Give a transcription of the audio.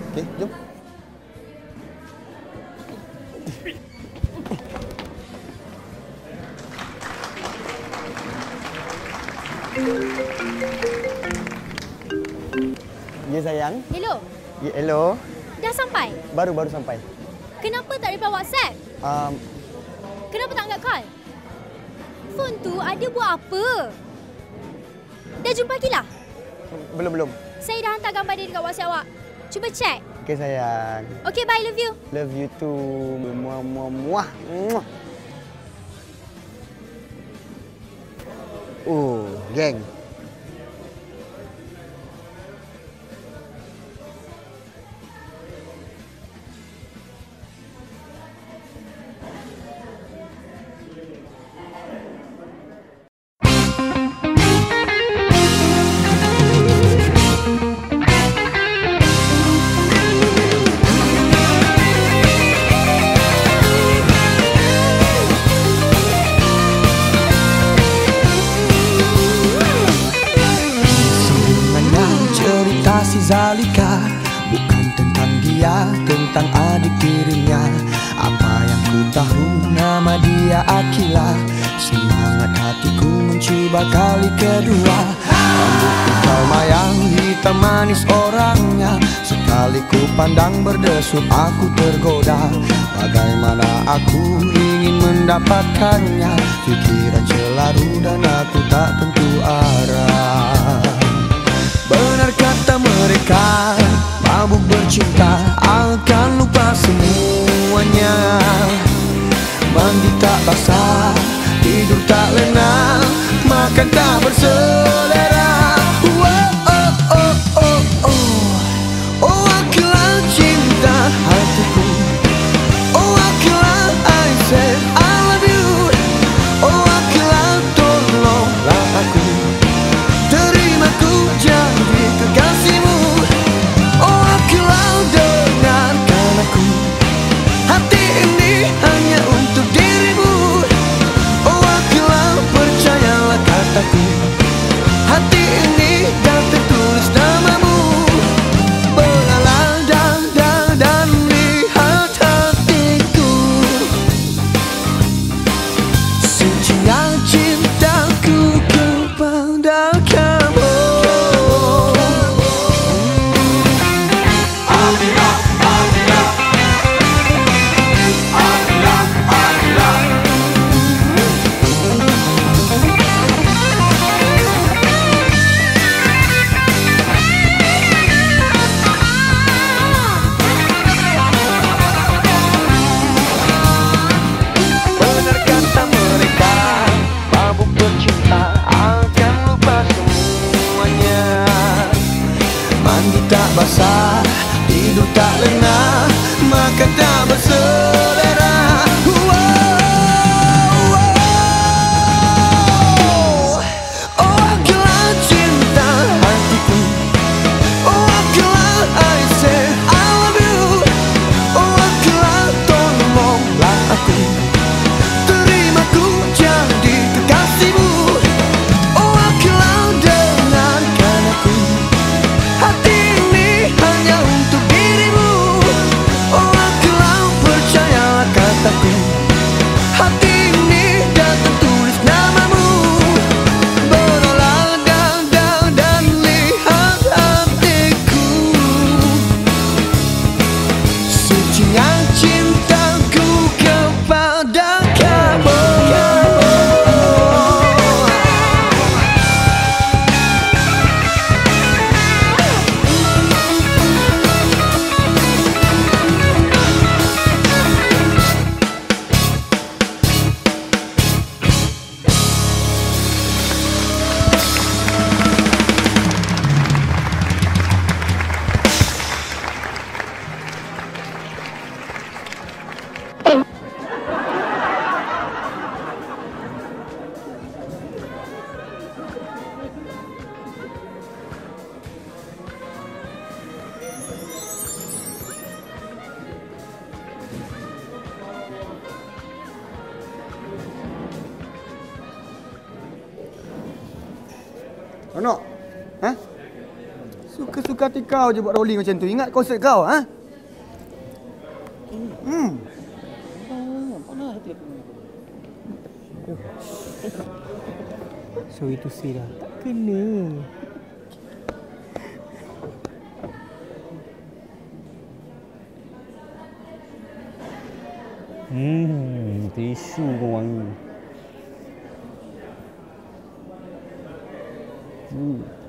Okey, jom. Ya sayang. Hello, Ya, hello. dah sampai? Baru sampai. Kenapa tak reply WhatsApp? Kenapa tak angkat call? Phone tu ada buat apa? Dah jumpa Akilah? Belum. Saya dah hantar gambar dia dekat WhatsApp awak. Cuba check. Okey sayang. Okay, bye. Love you. Love you too. Muah muah muah. Muah. Geng. Zalika bukan tentang dia, tentang adik tirinya. Apa yang ku tahu, nama dia Akila. Semangat hatiku mencuba kali kedua. Rambut kau mayang, hitam manis orangnya. Sekali ku pandang berdesut aku tergoda. Bagaimana aku ingin mendapatkannya. Pikiran selalu dan aku tak tentu arah. Benar kata mereka, mabuk bercinta akan lupa semuanya. Mandi tak basah, tidur tak lena, makan tak berselera. Oh Akila cinta hatiku. Oh Akila I said I love you. Oh Akila tolonglah aku. Terimaku jadi kekasihmu. Oh Akila dengarkan aku. Hati ini hanya untuk dirimu. Oh Akila percayalah kataku. Hati ini dah tertulis namamu. Belalah dan lihat hatiku. Sucinya cintaku kepada kamu. Benar kata mereka, mabuk bercinta akan lupa semuanya. Mandi tak basah, tidur tak lena, makan tak berselera. Oh Akila cinta hatiku. Oh Akila I say I love you. Oh Akila tolonglah aku. Terimaku jadi kekasihmu. Oh Akila dengarkan aku. Hati ini hanya untuk dirimu. Oh Akila percayalah kataku. Hati ini dah tertulis namamu. Berolah dan lihat hatiku. Sucinya cintaku kepada kamu. Ono? Hah? Suka-suka hati kau je buat rolling macam tu. Ingat konsert kau, ha? Sorry to say lah. Tak kena. Tisu pun wangi.